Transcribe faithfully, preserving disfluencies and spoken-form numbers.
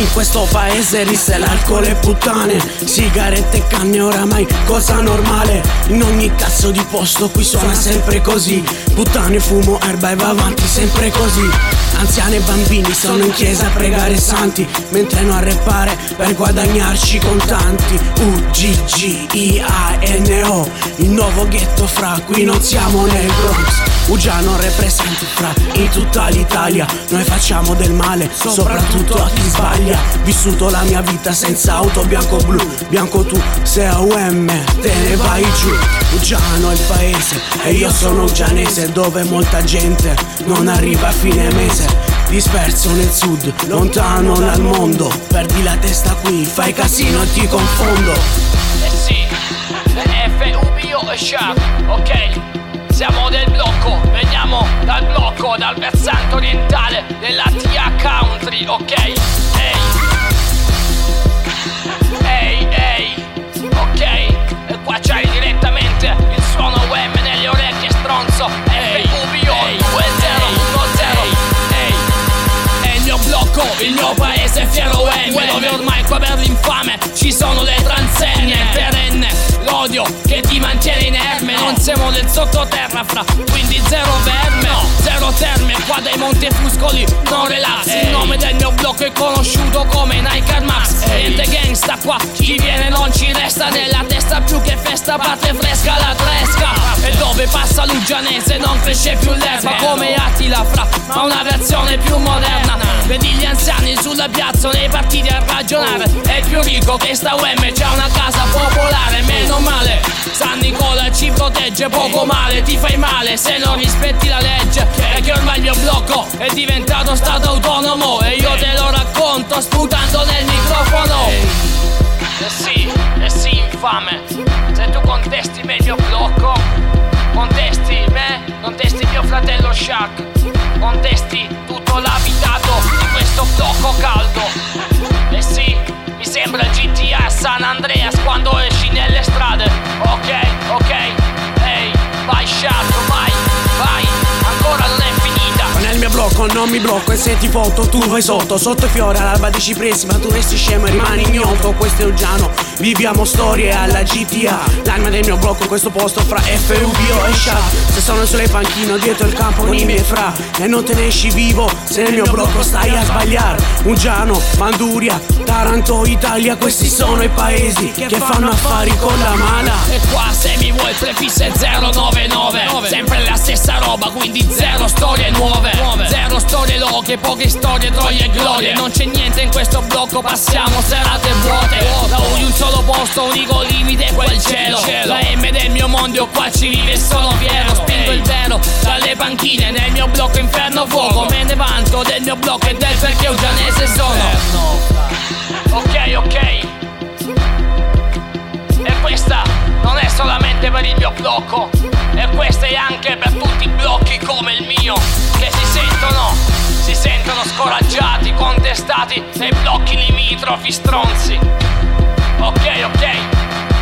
In questo paese risse l'alcol e puttane, sigarette e canne oramai cosa normale. In ogni cazzo di posto qui suona sempre così, puttane, fumo, erba e va avanti sempre così. Anziani e bambini sono in chiesa a pregare santi, mentre noi a rappare per guadagnarci contanti. U G G I A N O, il nuovo ghetto fra, qui non siamo nel Bronx. Uggiano rappresenti fra in tutta l'Italia, noi facciamo del male soprattutto a chi sbaglia. Vissuto la mia vita senza auto bianco-blu, bianco tu sei A U M, te ne vai giù. Uggiano è il paese e io sono uggianese, dove molta gente non arriva a fine mese. Disperso nel sud, lontano dal mondo, perdi la testa qui, fai casino e ti confondo. Eh sì, F U B O e Shark, ok? Siamo del blocco, veniamo dal blocco, dal versante orientale della T A Country, ok? Ehi, ehi, ehi, ok? E qua c'hai direttamente il suono U M nelle orecchie, stronzo. F U B O due zero uno zero. Ehi, è il mio blocco, il mio paese fiero U M, dove ormai qua per l'infame ci sono le transenne, perenne l'odio che ti mantiene inerme. Non siamo del sottoterra fra, quindi zero verme, no. Zero terme qua dai Montefuscoli, non relax. Ehi. Il nome del mio blocco è conosciuto come Nike Air Max. Niente gangsta qua, chi viene non ci resta, nella testa più che festa, parte fresca la tresca. E dove passa l'uggianese non cresce più l'erba, come Attila fra, ma una versione più moderna. Vedi gli anziani sulla piazza nei partiti a ragionare, è il più ricco che sta U M, c'ha una casa popolare. Meno male, San Nicola ci protegge, poco male, ti fai male se non rispetti la legge. È che ormai il mio blocco è diventato stato autonomo e io te lo racconto sputando nel microfono. Eh sì, eh sì, infame, se tu contesti me il mio blocco, contesti me, contesti mio fratello Shark, contesti tutto l'abitato di questo blocco caldo. Eh sì, mi sembra G T A San Andreas quando esci nelle strade. Ok, ok, ehi, vai Shark, vai, vai, ancora non è finita. Nel mio blocco non mi blocco e se ti foto tu vai sotto. Sotto fiore all'alba dici presi, ma tu resti scemo e rimani ignoto. Questo è Uggiano, viviamo storie alla G T A. L'anima del mio blocco, questo posto fra F U B O e Shark. Se sono sulle panchine dietro il campo con i miei fra, e non te ne esci vivo se nel mio blocco stai a sbagliare. Uggiano, Manduria, Taranto, Italia, questi sono i paesi che fanno affari con la mala. E qua se mi vuoi prefisse zero nove nove, sempre la stessa roba, quindi zero storie nuove, zero storie loghe, poche storie, troie e glorie. Non c'è niente in questo blocco, passiamo serate vuote. Da un solo posto, unico limite è quel cielo. La M del mio mondo, io qua ci vive e sono fiero. Spingo il vero dalle panchine, nel mio blocco inferno fuoco. Me ne vanto del mio blocco e del perché uggianese sono. Ok, ok. E questa non è solamente per il mio blocco, e questa è anche per tutti i blocchi come il mio, che si sentono, si sentono scoraggiati, contestati nei blocchi limitrofi stronzi. Ok, ok.